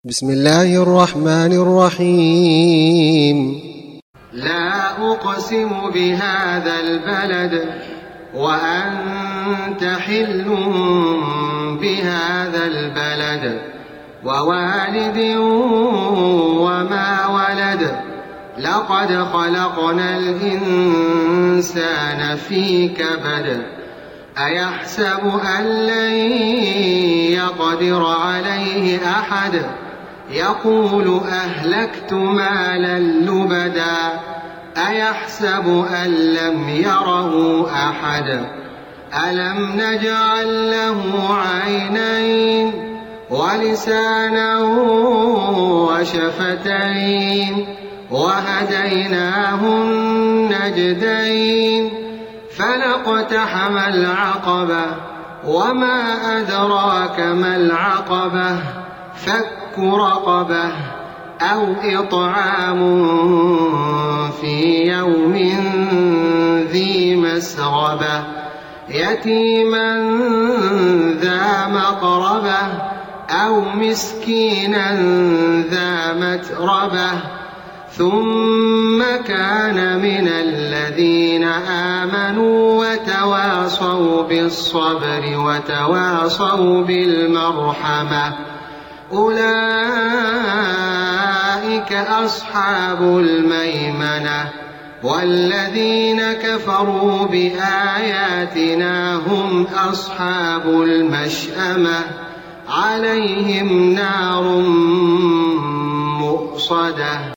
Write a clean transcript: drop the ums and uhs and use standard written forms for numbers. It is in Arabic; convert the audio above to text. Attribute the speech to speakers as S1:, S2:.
S1: بسم الله الرحمن الرحيم.
S2: لا أقسم بهذا البلد وأنت حل بهذا البلد ووالد وما ولد لقد خلقنا الإنسان في كبد أيحسب أن لن يقدر عليه أحد يقول أهلكت مالا لبدا أيحسب أن لم يره أحد ألم نجعل له عينين ولسانا وشفتين وهديناه النجدين فلاقتحم العقبة وما أدراك ما العقبة فك رقبة أو إطعام في يوم ذي مسغبة يتيما ذا مقربة أو مسكينا ذا متربة ثم كان من الذين آمنوا وتواصوا بالصبر وتواصوا بالمرحمة أولئك أصحاب الميمنة والذين كفروا بآياتنا هم أصحاب المشأمة عليهم نار مؤصدة.